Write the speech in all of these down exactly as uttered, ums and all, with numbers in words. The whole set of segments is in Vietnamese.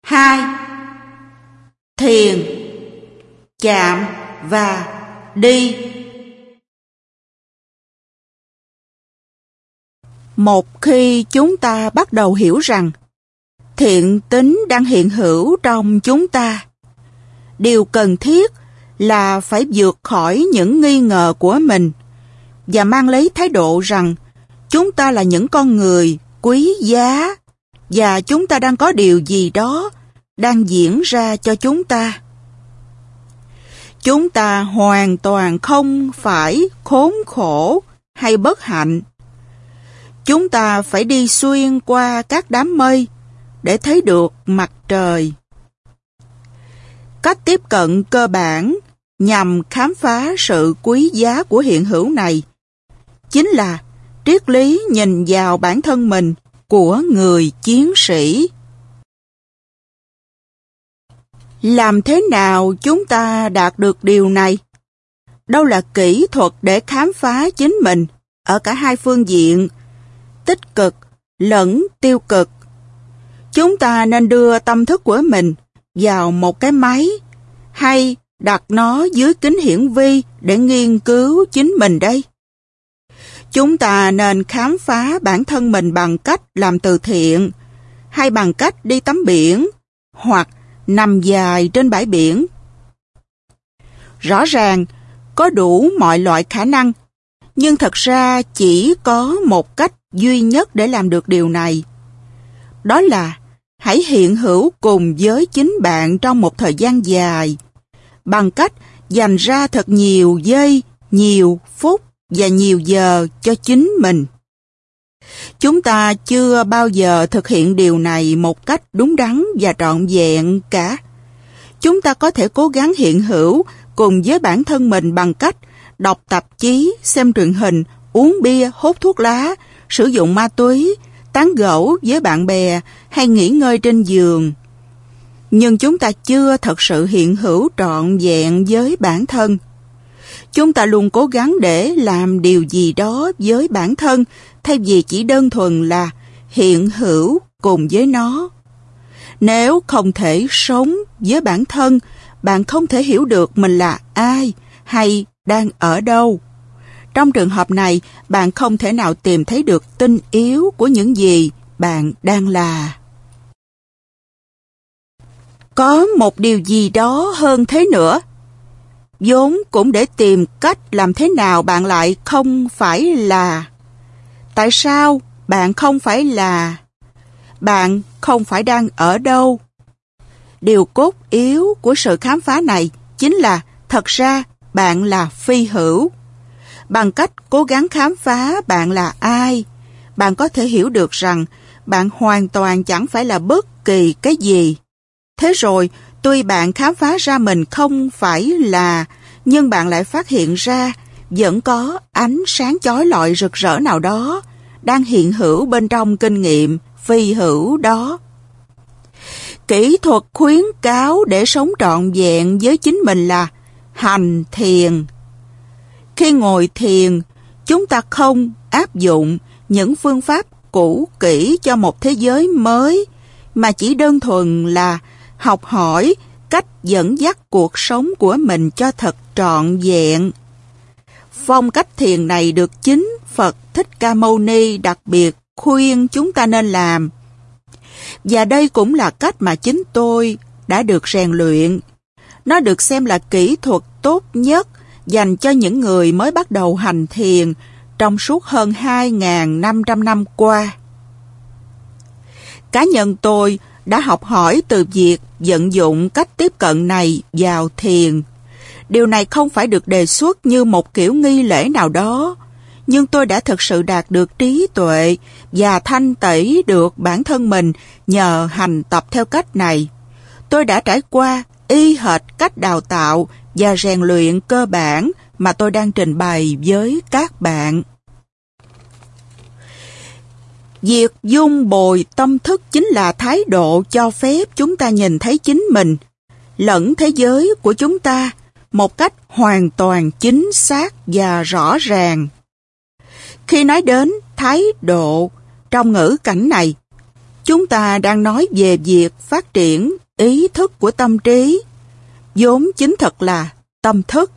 hai. Thiền, chạm và đi. Một khi chúng ta bắt đầu hiểu rằng thiện tính đang hiện hữu trong chúng ta, điều cần thiết là phải vượt khỏi những nghi ngờ của mình và mang lấy thái độ rằng chúng ta là những con người quý giá và chúng ta đang có điều gì đó đang diễn ra cho chúng ta. Chúng ta hoàn toàn không phải khốn khổ hay bất hạnh. Chúng ta phải đi xuyên qua các đám mây để thấy được mặt trời. Cách tiếp cận cơ bản nhằm khám phá sự quý giá của hiện hữu này chính là triết lý nhìn vào bản thân mình của người chiến sĩ. Làm thế nào chúng ta đạt được điều này? Đâu là kỹ thuật để khám phá chính mình ở cả hai phương diện, tích cực lẫn tiêu cực. Chúng ta nên đưa tâm thức của mình vào một cái máy hay đặt nó dưới kính hiển vi để nghiên cứu chính mình đây? Chúng ta nên khám phá bản thân mình bằng cách làm từ thiện hay bằng cách đi tắm biển hoặc nằm dài trên bãi biển. Rõ ràng có đủ mọi loại khả năng, nhưng thật ra chỉ có một cách duy nhất để làm được điều này. Đó là hãy hiện hữu cùng với chính bạn trong một thời gian dài, bằng cách dành ra thật nhiều giây, nhiều phút và nhiều giờ cho chính mình. Chúng ta chưa bao giờ thực hiện điều này một cách đúng đắn và trọn vẹn cả. Chúng ta có thể cố gắng hiện hữu cùng với bản thân mình bằng cách đọc tạp chí, xem truyền hình, uống bia, hút thuốc lá, sử dụng ma túy, tán gẫu với bạn bè hay nghỉ ngơi trên giường. Nhưng chúng ta chưa thật sự hiện hữu trọn vẹn với bản thân. Chúng ta luôn cố gắng để làm điều gì đó với bản thân thay vì chỉ đơn thuần là hiện hữu cùng với nó. Nếu không thể sống với bản thân, bạn không thể hiểu được mình là ai hay đang ở đâu. Trong trường hợp này, bạn không thể nào tìm thấy được tinh yếu của những gì bạn đang là. Có một điều gì đó hơn thế nữa. Vốn cũng để tìm cách làm thế nào bạn lại không phải là. Tại sao bạn không phải là? Bạn không phải đang ở đâu? Điều cốt yếu của sự khám phá này chính là thật ra bạn là phi hữu. Bằng cách cố gắng khám phá bạn là ai, bạn có thể hiểu được rằng bạn hoàn toàn chẳng phải là bất kỳ cái gì. Thế rồi, tuy bạn khám phá ra mình không phải là, nhưng bạn lại phát hiện ra vẫn có ánh sáng chói lọi rực rỡ nào đó đang hiện hữu bên trong kinh nghiệm phi hữu đó. Kỹ thuật khuyến cáo để sống trọn vẹn với chính mình là hành thiền. Khi ngồi thiền, chúng ta không áp dụng những phương pháp cũ kỹ cho một thế giới mới, mà chỉ đơn thuần là học hỏi cách dẫn dắt cuộc sống của mình cho thật trọn vẹn. Phong cách thiền này được chính Phật Thích Ca Mâu Ni đặc biệt khuyên chúng ta nên làm. Và đây cũng là cách mà chính tôi đã được rèn luyện. Nó được xem là kỹ thuật tốt nhất dành cho những người mới bắt đầu hành thiền trong suốt hơn hai nghìn năm trăm năm qua. Cá nhân tôi đã học hỏi từ việc vận dụng cách tiếp cận này vào thiền. Điều này không phải được đề xuất như một kiểu nghi lễ nào đó, nhưng tôi đã thực sự đạt được trí tuệ và thanh tẩy được bản thân mình nhờ hành tập theo cách này. Tôi đã trải qua y hệt cách đào tạo và rèn luyện cơ bản mà tôi đang trình bày với các bạn. Việc dung bồi tâm thức chính là thái độ cho phép chúng ta nhìn thấy chính mình lẫn thế giới của chúng ta một cách hoàn toàn chính xác và rõ ràng. Khi nói đến thái độ trong ngữ cảnh này, Chúng ta đang nói về việc phát triển ý thức của tâm trí, vốn chính thực là tâm thức.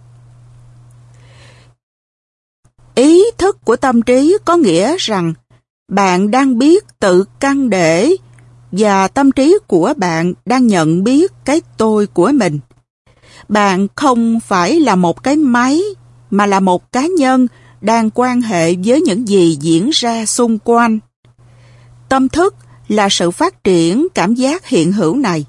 Ý thức của tâm trí có nghĩa rằng bạn đang biết tự căn để và tâm trí của bạn đang nhận biết cái tôi của mình. Bạn không phải là một cái máy, mà là một cá nhân đang quan hệ với những gì diễn ra xung quanh. Tâm thức là sự phát triển cảm giác hiện hữu này.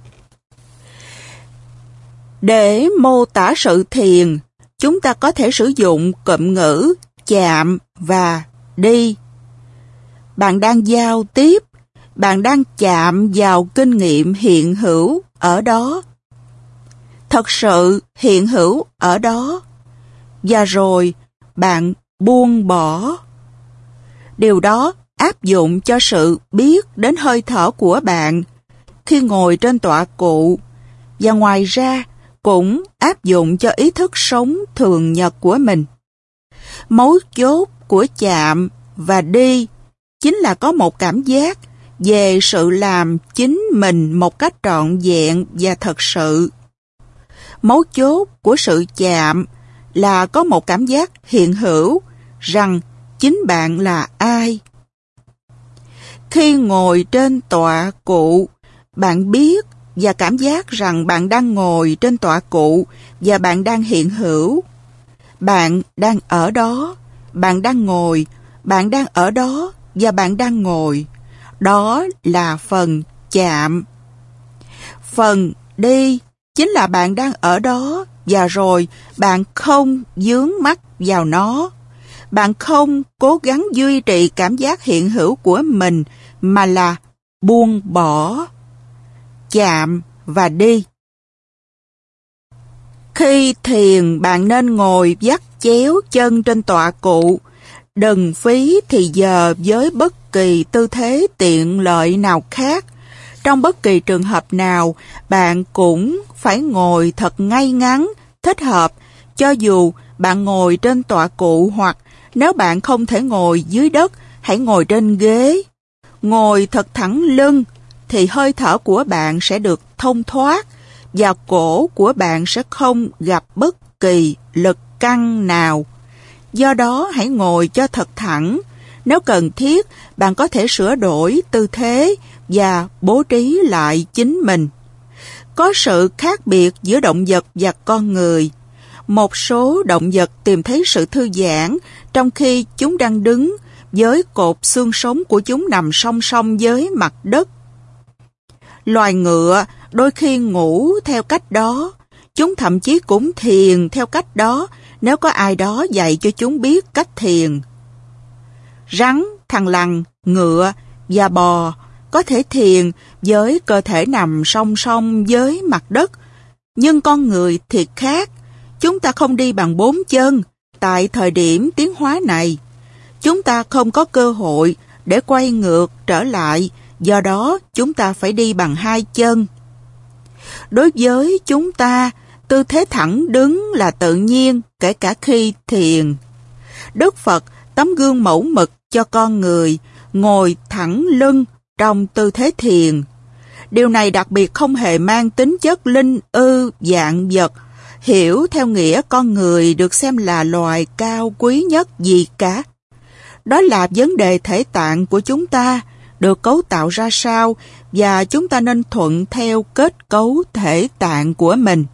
Để mô tả sự thiền, chúng ta có thể sử dụng cụm ngữ chạm và đi. Bạn đang giao tiếp, bạn đang chạm vào kinh nghiệm hiện hữu ở đó. Thật sự hiện hữu ở đó. Và rồi bạn buông bỏ. Điều đó áp dụng cho sự biết đến hơi thở của bạn khi ngồi trên tọa cụ, và ngoài ra cũng áp dụng cho ý thức sống thường nhật của mình. Mấu chốt của chạm và đi chính là có một cảm giác về sự làm chính mình một cách trọn vẹn và thật sự. Mấu chốt của sự chạm là có một cảm giác hiện hữu rằng chính bạn là ai. Khi ngồi trên tọa cụ, bạn biết và cảm giác rằng bạn đang ngồi trên tọa cụ và bạn đang hiện hữu. Bạn đang ở đó, bạn đang ngồi, bạn đang ở đó và bạn đang ngồi. Đó là phần chạm. Phần đi chính là bạn đang ở đó và rồi bạn không dướng mắt vào nó. Bạn không cố gắng duy trì cảm giác hiện hữu của mình mà là buông bỏ. Chạm và đi. Khi thiền, bạn nên ngồi vắt chéo chân trên tọa cụ. Đừng phí thì giờ với bất kỳ tư thế tiện lợi nào khác. Trong bất kỳ trường hợp nào, bạn cũng phải ngồi thật ngay ngắn, thích hợp, cho dù bạn ngồi trên tọa cụ hoặc nếu bạn không thể ngồi dưới đất, hãy ngồi trên ghế. Ngồi thật thẳng lưng, thì hơi thở của bạn sẽ được thông thoát và cổ của bạn sẽ không gặp bất kỳ lực căng nào. Do đó hãy ngồi cho thật thẳng. Nếu cần thiết, bạn có thể sửa đổi tư thế và bố trí lại chính mình. Có sự khác biệt giữa động vật và con người. Một số động vật tìm thấy sự thư giãn trong khi chúng đang đứng với cột xương sống của chúng nằm song song với mặt đất. Loài ngựa đôi khi ngủ theo cách đó, chúng thậm chí cũng thiền theo cách đó nếu có ai đó dạy cho chúng biết cách thiền. Rắn, thằn lằn, ngựa và bò có thể thiền với cơ thể nằm song song với mặt đất, nhưng con người thì khác. Chúng ta không đi bằng bốn chân tại thời điểm tiến hóa này. Chúng ta không có cơ hội để quay ngược trở lại, do đó chúng ta phải đi bằng hai chân. Đối với chúng ta, tư thế thẳng đứng là tự nhiên kể cả khi thiền. Đức Phật tấm gương mẫu mực cho con người ngồi thẳng lưng trong tư thế thiền. Điều này đặc biệt không hề mang tính chất linh ư vạn vật, hiểu theo nghĩa con người được xem là loài cao quý nhất gì cả. Đó là vấn đề thể tạng của chúng ta được cấu tạo ra sao và chúng ta nên thuận theo kết cấu thể tạng của mình.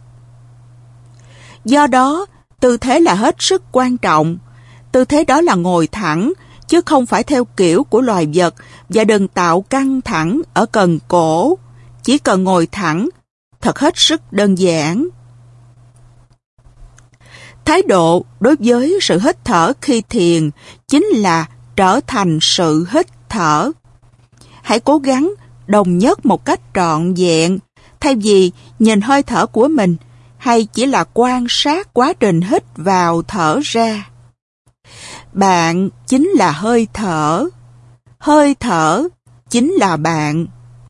Do đó, tư thế là hết sức quan trọng. Tư thế đó là ngồi thẳng, chứ không phải theo kiểu của loài vật, và đừng tạo căng thẳng ở cần cổ. Chỉ cần ngồi thẳng, thật hết sức đơn giản. Thái độ đối với sự hít thở khi thiền chính là trở thành sự hít thở. Hãy cố gắng đồng nhất một cách trọn vẹn, thay vì nhìn hơi thở của mình, hay chỉ là quan sát quá trình hít vào thở ra. Bạn chính là hơi thở. Hơi thở chính là bạn.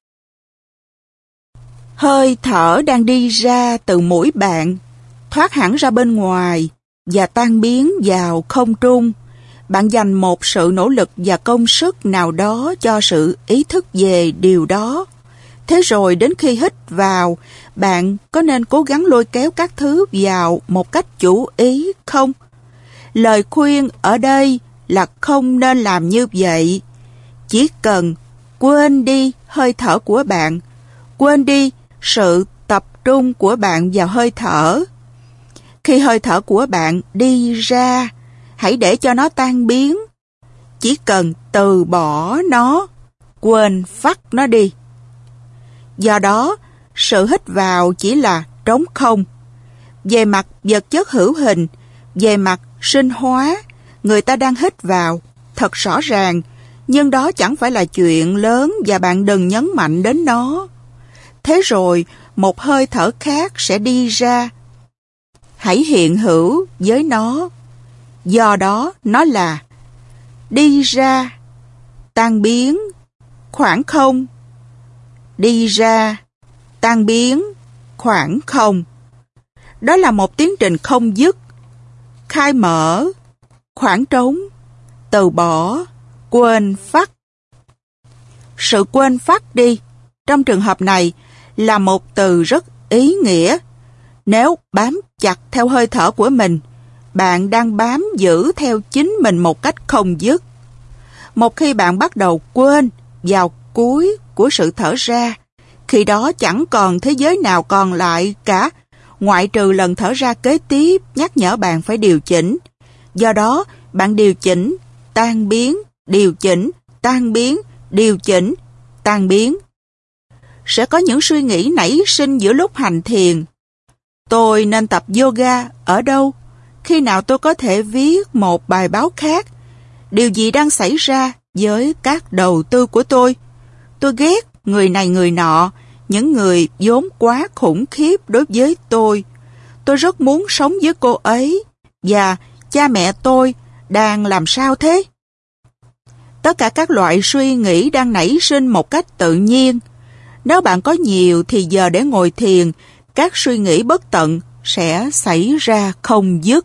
Hơi thở đang đi ra từ mũi bạn, thoát hẳn ra bên ngoài và tan biến vào không trung. Bạn dành một sự nỗ lực và công sức nào đó cho sự ý thức về điều đó. Thế rồi đến khi hít vào, bạn có nên cố gắng lôi kéo các thứ vào một cách chủ ý không? Lời khuyên ở đây là không nên làm như vậy. Chỉ cần quên đi hơi thở của bạn, quên đi sự tập trung của bạn vào hơi thở. Khi hơi thở của bạn đi ra, hãy để cho nó tan biến. Chỉ cần từ bỏ nó, quên phắt nó đi. Do đó, sự hít vào chỉ là trống không. Về mặt vật chất hữu hình, về mặt sinh hóa, người ta đang hít vào, thật rõ ràng, nhưng đó chẳng phải là chuyện lớn và bạn đừng nhấn mạnh đến nó. Thế rồi, một hơi thở khác sẽ đi ra. Hãy hiện hữu với nó. Do đó, nó là đi ra, tan biến, khoảng không. Đi ra, tan biến, khoảng không. Đó là một tiến trình không dứt. Khai mở, khoảng trống, từ bỏ, quên phắt. Sự quên phắt đi, trong trường hợp này, là một từ rất ý nghĩa. Nếu bám chặt theo hơi thở của mình, bạn đang bám giữ theo chính mình một cách không dứt. Một khi bạn bắt đầu quên vào cuối của sự thở ra, khi đó chẳng còn thế giới nào còn lại cả, ngoại trừ lần thở ra kế tiếp nhắc nhở bạn phải điều chỉnh. Do đó, bạn điều chỉnh, tan biến, điều chỉnh, tan biến, điều chỉnh, tan biến. Sẽ có những suy nghĩ nảy sinh giữa lúc hành thiền. Tôi nên tập yoga ở đâu? Khi nào tôi có thể viết một bài báo khác? Điều gì đang xảy ra với các đầu tư của tôi? Tôi ghét người này người nọ, những người vốn quá khủng khiếp đối với tôi. Tôi rất muốn sống với cô ấy, và cha mẹ tôi đang làm sao thế? Tất cả các loại suy nghĩ đang nảy sinh một cách tự nhiên. Nếu bạn có nhiều thì giờ để ngồi thiền, các suy nghĩ bất tận sẽ xảy ra không dứt.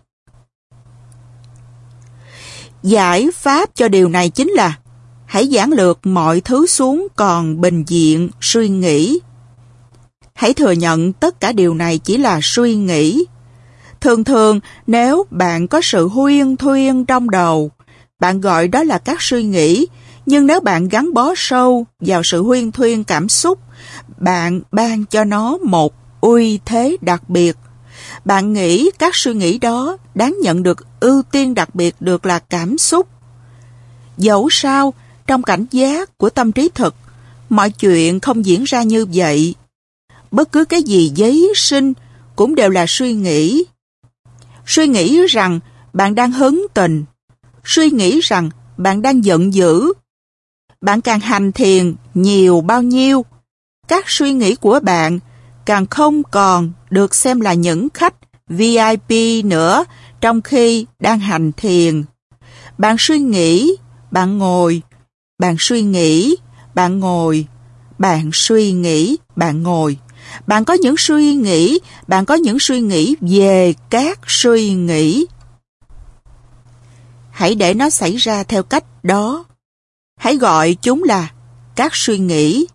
Giải pháp cho điều này chính là hãy giản lược mọi thứ xuống còn bình diện suy nghĩ. Hãy thừa nhận tất cả điều này chỉ là suy nghĩ. Thường thường, nếu bạn có sự huyên thuyên trong đầu, bạn gọi đó là các suy nghĩ, nhưng nếu bạn gắn bó sâu vào sự huyên thuyên cảm xúc, bạn ban cho nó một uy thế đặc biệt. Bạn nghĩ các suy nghĩ đó đáng nhận được ưu tiên đặc biệt được là cảm xúc. Dẫu sao, trong cảnh giác của tâm trí thực, mọi chuyện không diễn ra như vậy. Bất cứ cái gì giấy sinh cũng đều là suy nghĩ. Suy nghĩ rằng bạn đang hứng tình. Suy nghĩ rằng bạn đang giận dữ. Bạn càng hành thiền nhiều bao nhiêu, các suy nghĩ của bạn càng không còn được xem là những khách vi ai pi nữa trong khi đang hành thiền. Bạn suy nghĩ, bạn ngồi, bạn suy nghĩ, bạn ngồi, bạn suy nghĩ, bạn ngồi. Bạn có những suy nghĩ, bạn có những suy nghĩ về các suy nghĩ. Hãy để nó xảy ra theo cách đó. Hãy gọi chúng là các suy nghĩ.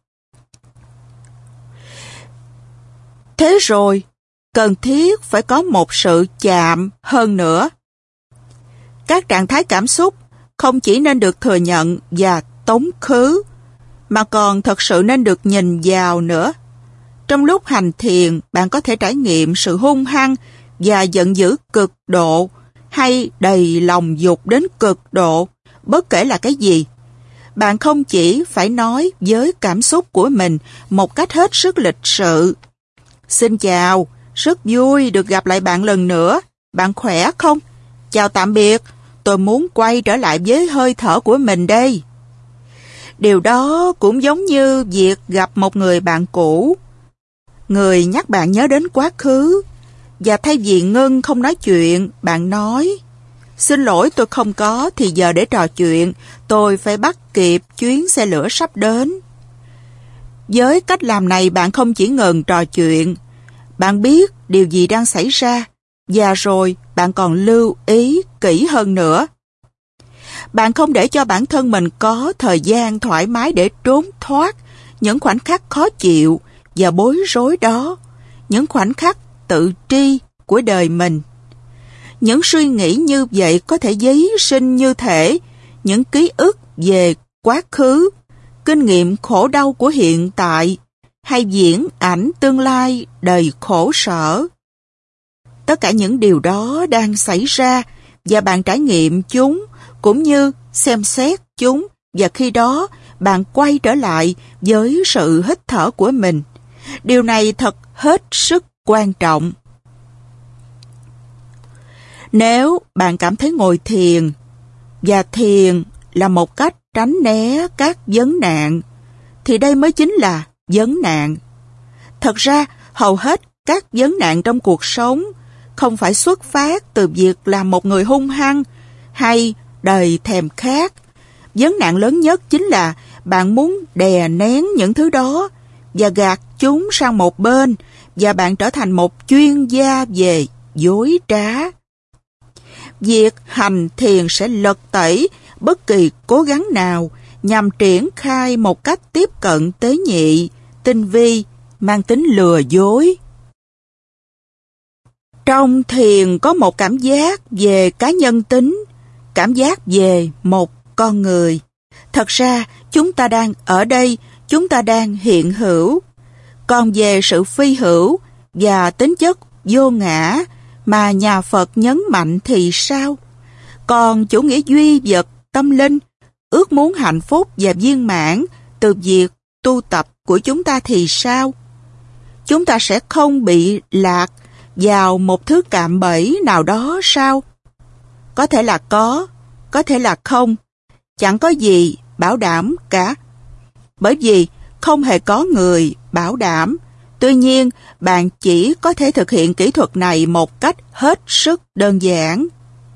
Thế rồi, cần thiết phải có một sự chạm hơn nữa. Các trạng thái cảm xúc không chỉ nên được thừa nhận và tống khứ, mà còn thật sự nên được nhìn vào nữa. Trong lúc hành thiền, bạn có thể trải nghiệm sự hung hăng và giận dữ cực độ, hay đầy lòng dục đến cực độ, bất kể là cái gì. Bạn không chỉ phải nói với cảm xúc của mình một cách hết sức lịch sự. Xin chào, rất vui được gặp lại bạn lần nữa. Bạn khỏe không? Chào tạm biệt, tôi muốn quay trở lại với hơi thở của mình đây. Điều đó cũng giống như việc gặp một người bạn cũ. Người nhắc bạn nhớ đến quá khứ, và thay vì ngưng không nói chuyện, bạn nói: xin lỗi, tôi không có thì giờ để trò chuyện, tôi phải bắt kịp chuyến xe lửa sắp đến. Với cách làm này, bạn không chỉ ngừng trò chuyện, bạn biết điều gì đang xảy ra, và rồi bạn còn lưu ý kỹ hơn nữa. Bạn không để cho bản thân mình có thời gian thoải mái để trốn thoát những khoảnh khắc khó chịu và bối rối đó, những khoảnh khắc tự tri của đời mình. Những suy nghĩ như vậy có thể giấy sinh như thể những ký ức về quá khứ, kinh nghiệm khổ đau của hiện tại, hay diễn ảnh tương lai đầy khổ sở. Tất cả những điều đó đang xảy ra và bạn trải nghiệm chúng cũng như xem xét chúng, và khi đó bạn quay trở lại với sự hít thở của mình. Điều này thật hết sức quan trọng. Nếu bạn cảm thấy ngồi thiền, và thiền là một cách tránh né các vấn nạn, thì đây mới chính là vấn nạn. Thật ra, hầu hết các vấn nạn trong cuộc sống không phải xuất phát từ việc làm một người hung hăng hay đầy thèm khát. Vấn nạn lớn nhất chính là bạn muốn đè nén những thứ đó và gạt chúng sang một bên, và bạn trở thành một chuyên gia về dối trá. Việc hành thiền sẽ lật tẩy bất kỳ cố gắng nào nhằm triển khai một cách tiếp cận tế nhị, tinh vi, mang tính lừa dối. Trong thiền có một cảm giác về cá nhân tính, cảm giác về một con người. Thật ra, chúng ta đang ở đây, chúng ta đang hiện hữu. Còn về sự phi hữu và tính chất vô ngã mà nhà Phật nhấn mạnh thì sao? Còn chủ nghĩa duy vật tâm linh, ước muốn hạnh phúc và viên mãn từ việc tu tập của chúng ta thì sao? Chúng ta sẽ không bị lạc vào một thứ cạm bẫy nào đó sao? Có thể là có, có thể là không. Chẳng có gì bảo đảm cả. Bởi vì không hề có người bảo đảm. Tuy nhiên, bạn chỉ có thể thực hiện kỹ thuật này một cách hết sức đơn giản.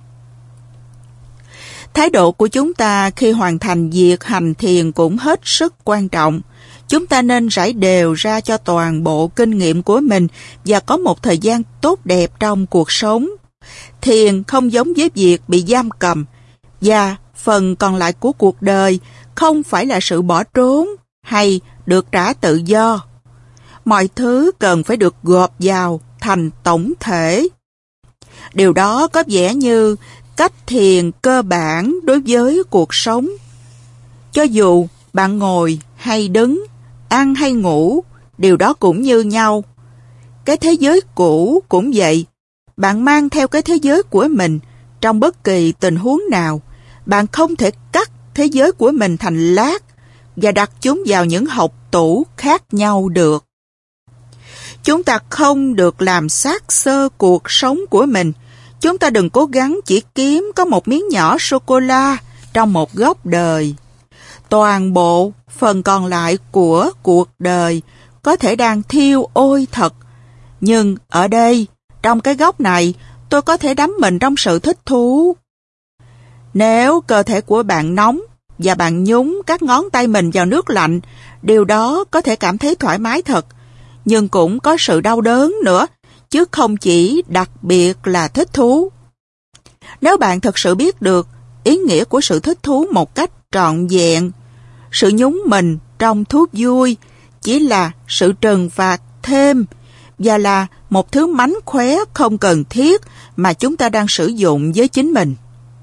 Thái độ của chúng ta khi hoàn thành việc hành thiền cũng hết sức quan trọng. Chúng ta nên rải đều ra cho toàn bộ kinh nghiệm của mình và có một thời gian tốt đẹp trong cuộc sống. Thiền không giống với việc bị giam cầm, và phần còn lại của cuộc đời không phải là sự bỏ trốn hay được trả tự do. Mọi thứ cần phải được gộp vào thành tổng thể. Điều đó có vẻ như cách thiền cơ bản đối với cuộc sống. Cho dù bạn ngồi hay đứng, ăn hay ngủ, điều đó cũng như nhau. Cái thế giới cũ cũng vậy. Bạn mang theo cái thế giới của mình trong bất kỳ tình huống nào. Bạn không thể cắt thế giới của mình thành lát và đặt chúng vào những hộc tủ khác nhau được. Chúng ta không được làm xác xơ cuộc sống của mình. Chúng ta đừng cố gắng chỉ kiếm có một miếng nhỏ sô-cô-la trong một góc đời. Toàn bộ phần còn lại của cuộc đời có thể đang thiêu ôi thật. Nhưng ở đây, trong cái góc này, tôi có thể đắm mình trong sự thích thú. Nếu cơ thể của bạn nóng và bạn nhúng các ngón tay mình vào nước lạnh, điều đó có thể cảm thấy thoải mái thật, nhưng cũng có sự đau đớn nữa, chứ không chỉ đặc biệt là thích thú. Nếu bạn thật sự biết được ý nghĩa của sự thích thú một cách trọn vẹn, sự nhúng mình trong thú vui chỉ là sự trừng phạt thêm và là một thứ mánh khóe không cần thiết mà chúng ta đang sử dụng với chính mình.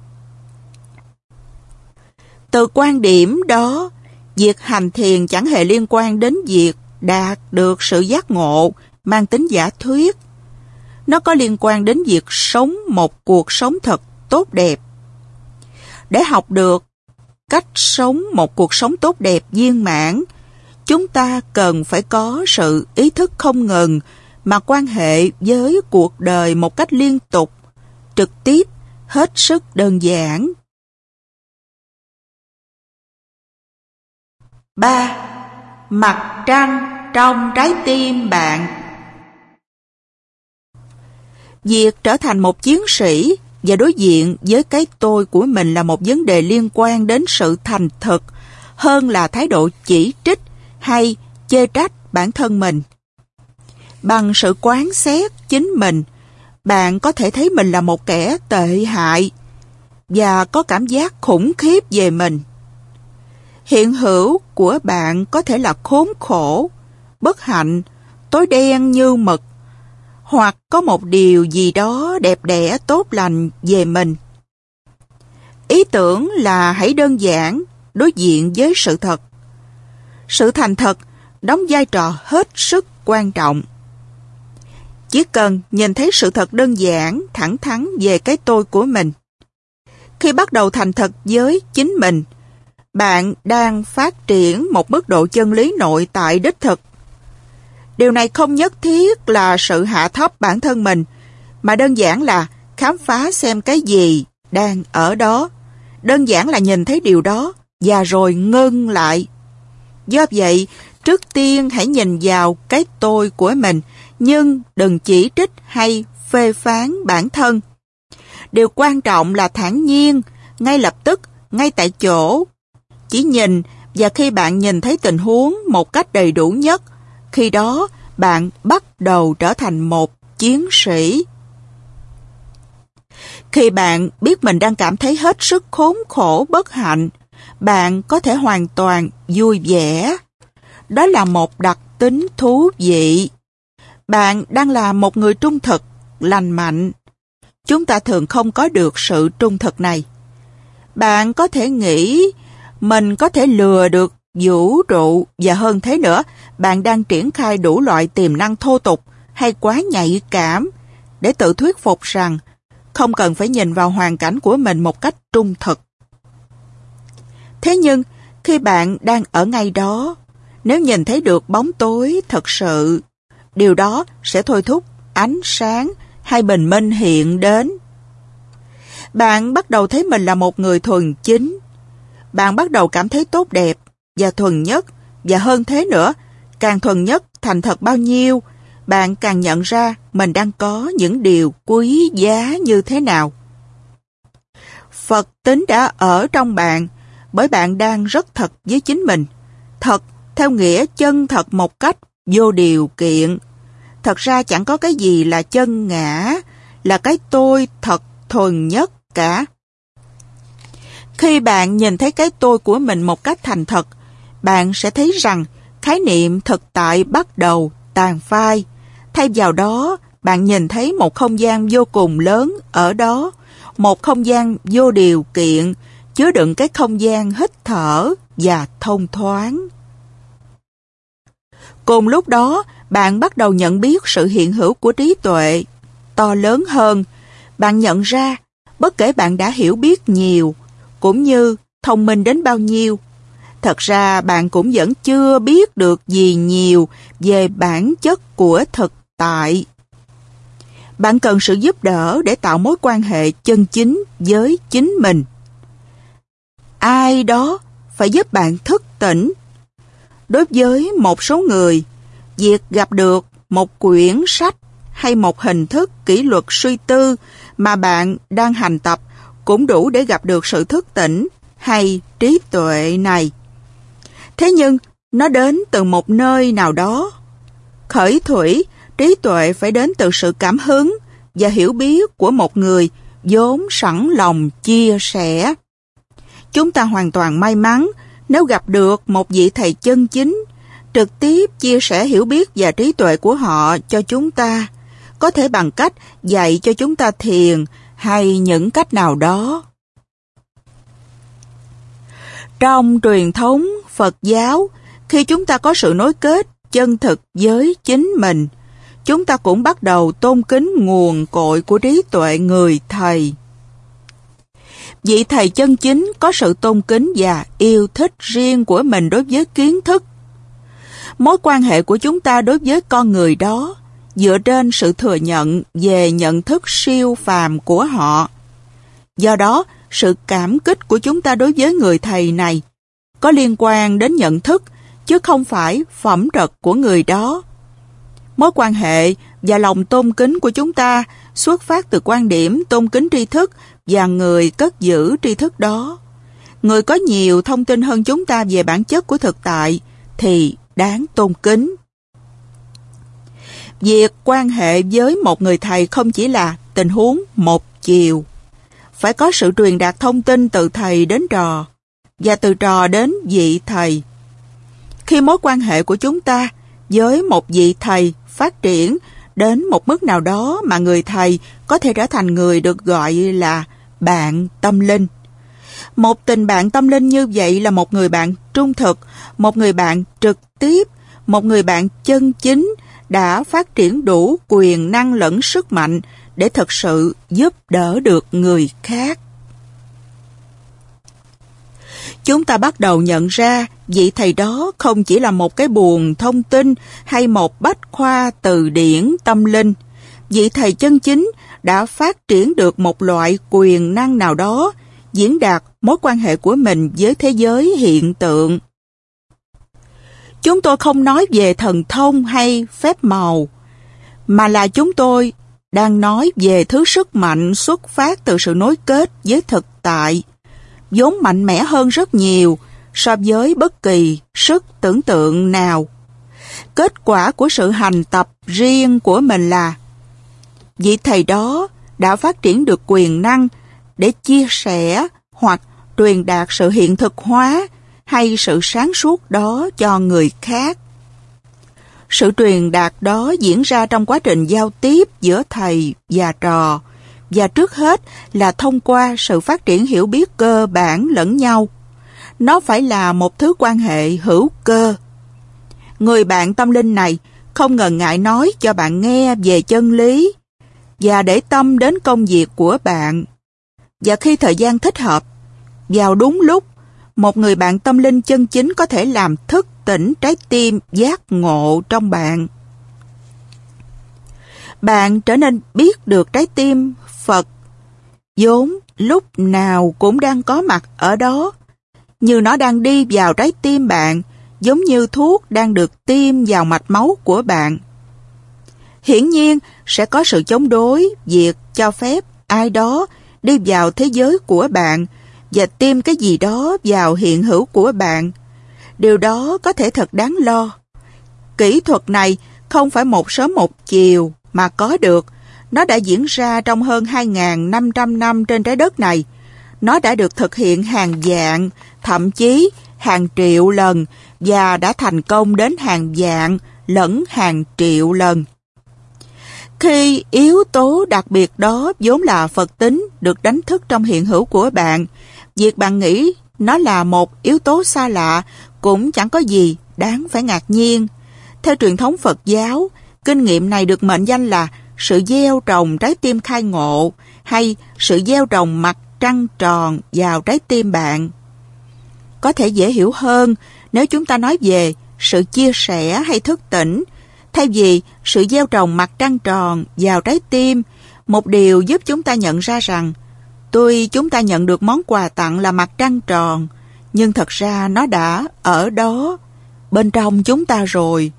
Từ quan điểm đó, việc hành thiền chẳng hề liên quan đến việc đạt được sự giác ngộ mang tính giả thuyết. Nó có liên quan đến việc sống một cuộc sống thật tốt đẹp. Để học được cách sống một cuộc sống tốt đẹp viên mãn, chúng ta cần phải có sự ý thức không ngừng mà quan hệ với cuộc đời một cách liên tục, trực tiếp, hết sức đơn giản. ba. Mặt trăng trong trái tim bạn. Việc trở thành một chiến sĩ và đối diện với cái tôi của mình là một vấn đề liên quan đến sự thành thực hơn là thái độ chỉ trích hay chê trách bản thân mình. Bằng sự quán xét chính mình, bạn có thể thấy mình là một kẻ tệ hại. và có cảm giác khủng khiếp về mình. Hiện hữu của bạn có thể là khốn khổ, bất hạnh, tối đen như mực, hoặc có một điều gì đó đẹp đẽ tốt lành về mình. Ý tưởng là hãy đơn giản đối diện với sự thật. Sự thành thật đóng vai trò hết sức quan trọng. Chỉ cần nhìn thấy sự thật đơn giản, thẳng thắn về cái tôi của mình. Khi bắt đầu thành thật với chính mình, bạn đang phát triển một mức độ chân lý nội tại đích thực. Điều này không nhất thiết là sự hạ thấp bản thân mình, mà đơn giản là khám phá xem cái gì đang ở đó. Đơn giản là nhìn thấy điều đó và rồi ngưng lại. Do vậy, trước tiên hãy nhìn vào cái tôi của mình, nhưng đừng chỉ trích hay phê phán bản thân. Điều quan trọng là thản nhiên, ngay lập tức, ngay tại chỗ. Chỉ nhìn, và khi bạn nhìn thấy tình huống một cách đầy đủ nhất, khi đó bạn bắt đầu trở thành một chiến sĩ. Khi bạn biết mình đang cảm thấy hết sức khốn khổ bất hạnh, bạn có thể hoàn toàn vui vẻ. Đó là một đặc tính thú vị. Bạn đang là một người trung thực, lành mạnh. Chúng ta thường không có được sự trung thực này. Bạn có thể nghĩ mình có thể lừa được vũ trụ, và hơn thế nữa, bạn đang triển khai đủ loại tiềm năng thô tục hay quá nhạy cảm để tự thuyết phục rằng không cần phải nhìn vào hoàn cảnh của mình một cách trung thực. Thế nhưng, khi bạn đang ở ngay đó, nếu nhìn thấy được bóng tối thật sự, điều đó sẽ thôi thúc ánh sáng hay bình minh hiện đến. Bạn bắt đầu thấy mình là một người thuần chính. Bạn bắt đầu cảm thấy tốt đẹp và thuần nhất, và hơn thế nữa, càng thuần nhất, thành thật bao nhiêu, bạn càng nhận ra mình đang có những điều quý giá như thế nào. Phật tính đã ở trong bạn, bởi bạn đang rất thật với chính mình. Thật theo nghĩa chân thật một cách vô điều kiện. Thật ra chẳng có cái gì là chân ngã, là cái tôi thật thuần nhất cả. Khi bạn nhìn thấy cái tôi của mình một cách thành thật, bạn sẽ thấy rằng khái niệm thực tại bắt đầu tàn phai. Thay vào đó, bạn nhìn thấy một không gian vô cùng lớn ở đó, một không gian vô điều kiện, chứa đựng cái không gian hít thở và thông thoáng. Cùng lúc đó, bạn bắt đầu nhận biết sự hiện hữu của trí tuệ to lớn hơn. Bạn nhận ra, bất kể bạn đã hiểu biết nhiều, cũng như thông minh đến bao nhiêu, thật ra bạn cũng vẫn chưa biết được gì nhiều về bản chất của thực tại. Bạn cần sự giúp đỡ để tạo mối quan hệ chân chính với chính mình. Ai đó phải giúp bạn thức tỉnh. Đối với một số người, việc gặp được một quyển sách hay một hình thức kỷ luật suy tư mà bạn đang hành tập cũng đủ để gặp được sự thức tỉnh hay trí tuệ này. Thế nhưng, nó đến từ một nơi nào đó. Khởi thủy, trí tuệ phải đến từ sự cảm hứng và hiểu biết của một người vốn sẵn lòng chia sẻ. Chúng ta hoàn toàn may mắn nếu gặp được một vị thầy chân chính, trực tiếp chia sẻ hiểu biết và trí tuệ của họ cho chúng ta, có thể bằng cách dạy cho chúng ta thiền hay những cách nào đó. Trong truyền thống Phật giáo, khi chúng ta có sự nối kết chân thực với chính mình, chúng ta cũng bắt đầu tôn kính nguồn cội của trí tuệ người thầy. Vị thầy chân chính có sự tôn kính và yêu thích riêng của mình đối với kiến thức. Mối quan hệ của chúng ta đối với con người đó dựa trên sự thừa nhận về nhận thức siêu phàm của họ. Do đó, sự cảm kích của chúng ta đối với người thầy này có liên quan đến nhận thức, chứ không phải phẩm chất của người đó. Mối quan hệ và lòng tôn kính của chúng ta xuất phát từ quan điểm tôn kính tri thức và người cất giữ tri thức đó. Người có nhiều thông tin hơn chúng ta về bản chất của thực tại thì đáng tôn kính. Việc quan hệ với một người thầy không chỉ là tình huống một chiều. phải có sự truyền đạt thông tin từ thầy đến trò, và từ trò đến vị thầy. Khi mối quan hệ của chúng ta với một vị thầy phát triển đến một mức nào đó mà người thầy có thể trở thành người được gọi là bạn tâm linh. Một tình bạn tâm linh như vậy là một người bạn trung thực, một người bạn trực tiếp, một người bạn chân chính đã phát triển đủ quyền năng lẫn sức mạnh để thực sự giúp đỡ được người khác. Chúng ta bắt đầu nhận ra vị thầy đó không chỉ là một cái buồng thông tin hay một bách khoa từ điển tâm linh. Vị thầy chân chính đã phát triển được một loại quyền năng nào đó diễn đạt mối quan hệ của mình với thế giới hiện tượng. Chúng tôi không nói về thần thông hay phép màu, mà là chúng tôi đang nói về thứ sức mạnh xuất phát từ sự nối kết với thực tại, vốn mạnh mẽ hơn rất nhiều so với bất kỳ sức tưởng tượng nào. Kết quả của sự hành tập riêng của mình là vị thầy đó đã phát triển được quyền năng để chia sẻ hoặc truyền đạt sự hiện thực hóa hay sự sáng suốt đó cho người khác. Sự truyền đạt đó diễn ra trong quá trình giao tiếp giữa thầy và trò, và trước hết là thông qua sự phát triển hiểu biết cơ bản lẫn nhau. Nó phải là một thứ quan hệ hữu cơ. Người bạn tâm linh này không ngần ngại nói cho bạn nghe về chân lý và để tâm đến công việc của bạn. Và khi thời gian thích hợp, vào đúng lúc, một người bạn tâm linh chân chính có thể làm thức tỉnh trái tim giác ngộ trong bạn. Bạn trở nên biết được trái tim Phật, vốn lúc nào cũng đang có mặt ở đó, như nó đang đi vào trái tim bạn, giống như thuốc đang được tiêm vào mạch máu của bạn. Hiển nhiên, sẽ có sự chống đối việc cho phép ai đó đi vào thế giới của bạn và tiêm cái gì đó vào hiện hữu của bạn. Điều đó có thể thật đáng lo. Kỹ thuật này không phải một sớm một chiều mà có được. Nó đã diễn ra trong hơn hai nghìn năm trăm năm trên trái đất này. Nó đã được thực hiện hàng vạn, thậm chí hàng triệu lần và đã thành công đến hàng vạn lẫn hàng triệu lần. Khi yếu tố đặc biệt đó vốn là Phật tính được đánh thức trong hiện hữu của bạn, việc bạn nghĩ nó là một yếu tố xa lạ cũng chẳng có gì đáng phải ngạc nhiên. Theo truyền thống Phật giáo, kinh nghiệm này được mệnh danh là sự gieo trồng trái tim khai ngộ hay sự gieo trồng mặt trăng tròn vào trái tim bạn. Có thể dễ hiểu hơn nếu chúng ta nói về sự chia sẻ hay thức tỉnh, thay vì sự gieo trồng mặt trăng tròn vào trái tim, một điều giúp chúng ta nhận ra rằng tuy chúng ta nhận được món quà tặng là mặt trăng tròn, nhưng thật ra nó đã ở đó, bên trong chúng ta rồi.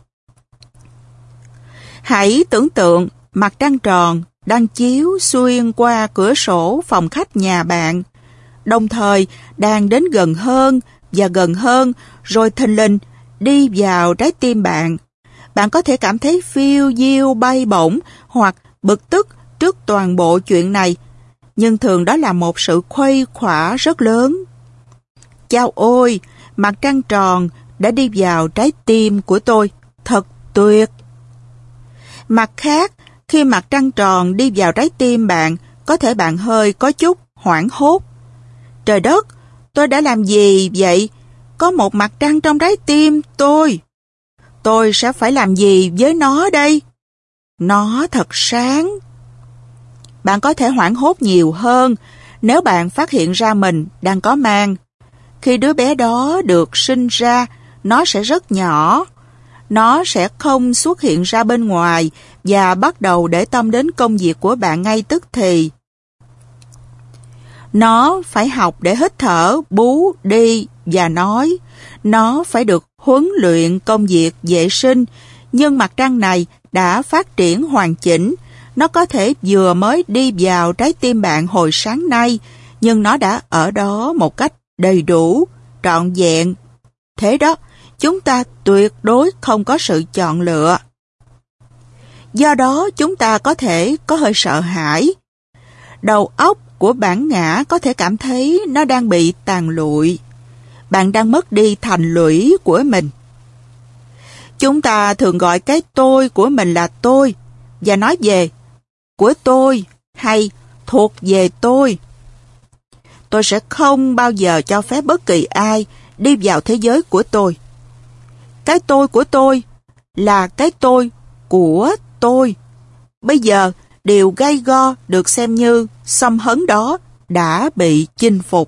Hãy tưởng tượng mặt trăng tròn đang chiếu xuyên qua cửa sổ phòng khách nhà bạn, đồng thời đang đến gần hơn và gần hơn, rồi thình lình đi vào trái tim bạn. Bạn có thể cảm thấy phiêu diêu bay bổng hoặc bực tức trước toàn bộ chuyện này, nhưng thường đó là một sự khuây khỏa rất lớn. Chao ôi, mặt trăng tròn đã đi vào trái tim của tôi, thật tuyệt. Mặt khác, khi mặt trăng tròn đi vào trái tim bạn, có thể bạn hơi có chút hoảng hốt. Trời đất, tôi đã làm gì vậy? Có một mặt trăng trong trái tim tôi. Tôi sẽ phải làm gì với nó đây? Nó thật sáng. Bạn có thể hoảng hốt nhiều hơn nếu bạn phát hiện ra mình đang có mang. Khi đứa bé đó được sinh ra, nó sẽ rất nhỏ. Nó sẽ không xuất hiện ra bên ngoài và bắt đầu để tâm đến công việc của bạn ngay tức thì. Nó phải học để hít thở, bú, đi và nói. Nó phải được huấn luyện công việc vệ sinh, nhưng mặt trăng này đã phát triển hoàn chỉnh. Nó có thể vừa mới đi vào trái tim bạn hồi sáng nay, nhưng nó đã ở đó một cách đầy đủ, trọn vẹn. Thế đó, chúng ta tuyệt đối không có sự chọn lựa. Do đó, chúng ta có thể có hơi sợ hãi. Đầu óc của bản ngã có thể cảm thấy nó đang bị tàn lụi. Bạn đang mất đi thành lũy của mình. Chúng ta thường gọi cái tôi của mình là tôi và nói về của tôi hay thuộc về tôi. Tôi sẽ không bao giờ cho phép bất kỳ ai đi vào thế giới của tôi. Cái tôi của tôi là cái tôi của tôi. Bây giờ, điều gay go được xem như xâm hấn đó đã bị chinh phục.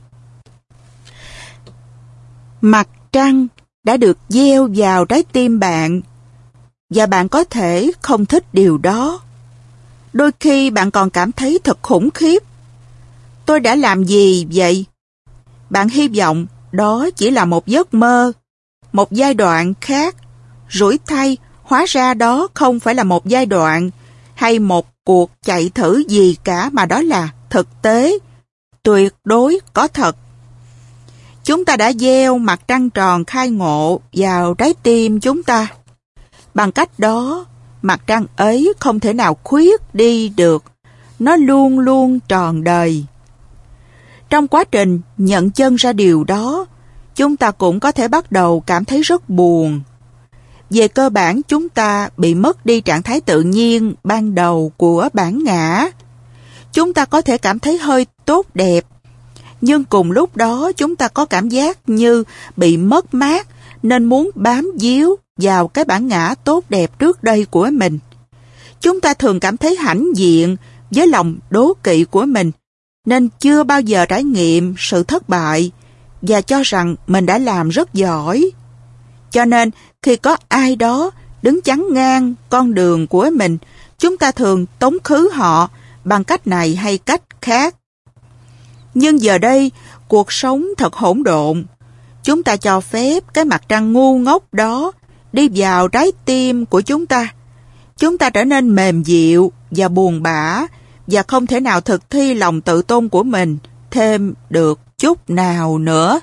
Mặt trăng đã được gieo vào trái tim bạn, và bạn có thể không thích điều đó. Đôi khi bạn còn cảm thấy thật khủng khiếp. Tôi đã làm gì vậy? Bạn hy vọng đó chỉ là một giấc mơ, một giai đoạn khác. Rủi thay, hóa ra đó không phải là một giai đoạn hay một cuộc chạy thử gì cả, mà đó là thực tế, tuyệt đối có thật. Chúng ta đã gieo mặt trăng tròn khai ngộ vào trái tim chúng ta. Bằng cách đó, mặt trăng ấy không thể nào khuyết đi được. Nó luôn luôn tròn đời. Trong quá trình nhận chân ra điều đó, chúng ta cũng có thể bắt đầu cảm thấy rất buồn. Về cơ bản, chúng ta bị mất đi trạng thái tự nhiên ban đầu của bản ngã. Chúng ta có thể cảm thấy hơi tốt đẹp, nhưng cùng lúc đó chúng ta có cảm giác như bị mất mát, nên muốn bám víu vào cái bản ngã tốt đẹp trước đây của mình. Chúng ta thường cảm thấy hãnh diện với lòng đố kỵ của mình, nên chưa bao giờ trải nghiệm sự thất bại và cho rằng mình đã làm rất giỏi. Cho nên, khi có ai đó đứng chắn ngang con đường của mình, chúng ta thường tống khứ họ bằng cách này hay cách khác. Nhưng giờ đây, cuộc sống thật hỗn độn. Chúng ta cho phép cái mặt trăng ngu ngốc đó đi vào trái tim của chúng ta. Chúng ta trở nên mềm dịu và buồn bã và không thể nào thực thi lòng tự tôn của mình thêm được chút nào nữa.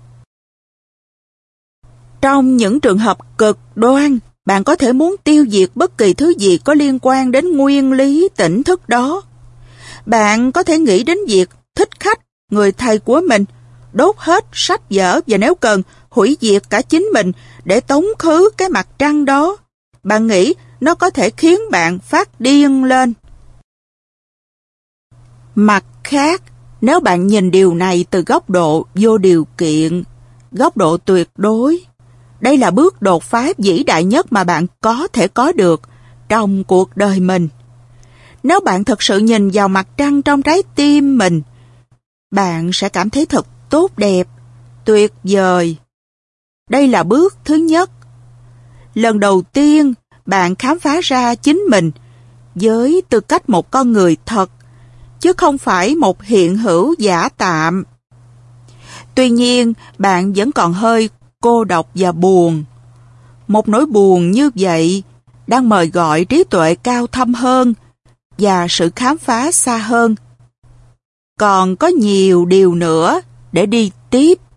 Trong những trường hợp cực đoan, bạn có thể muốn tiêu diệt bất kỳ thứ gì có liên quan đến nguyên lý tỉnh thức đó. Bạn có thể nghĩ đến việc thích khách, người thầy của mình, đốt hết sách vở và nếu cần, hủy diệt cả chính mình để tống khứ cái mặt trăng đó. Bạn nghĩ nó có thể khiến bạn phát điên lên. Mặt khác, nếu bạn nhìn điều này từ góc độ vô điều kiện, góc độ tuyệt đối, đây là bước đột phá vĩ đại nhất mà bạn có thể có được trong cuộc đời mình. Nếu bạn thật sự nhìn vào mặt trăng trong trái tim mình, bạn sẽ cảm thấy thật tốt đẹp, tuyệt vời. Đây là bước thứ nhất. Lần đầu tiên, bạn khám phá ra chính mình với tư cách một con người thật, chứ không phải một hiện hữu giả tạm. Tuy nhiên, bạn vẫn còn hơi cô độc và buồn. Một nỗi buồn như vậy đang mời gọi trí tuệ cao thâm hơn và sự khám phá xa hơn. Còn có nhiều điều nữa để đi tiếp.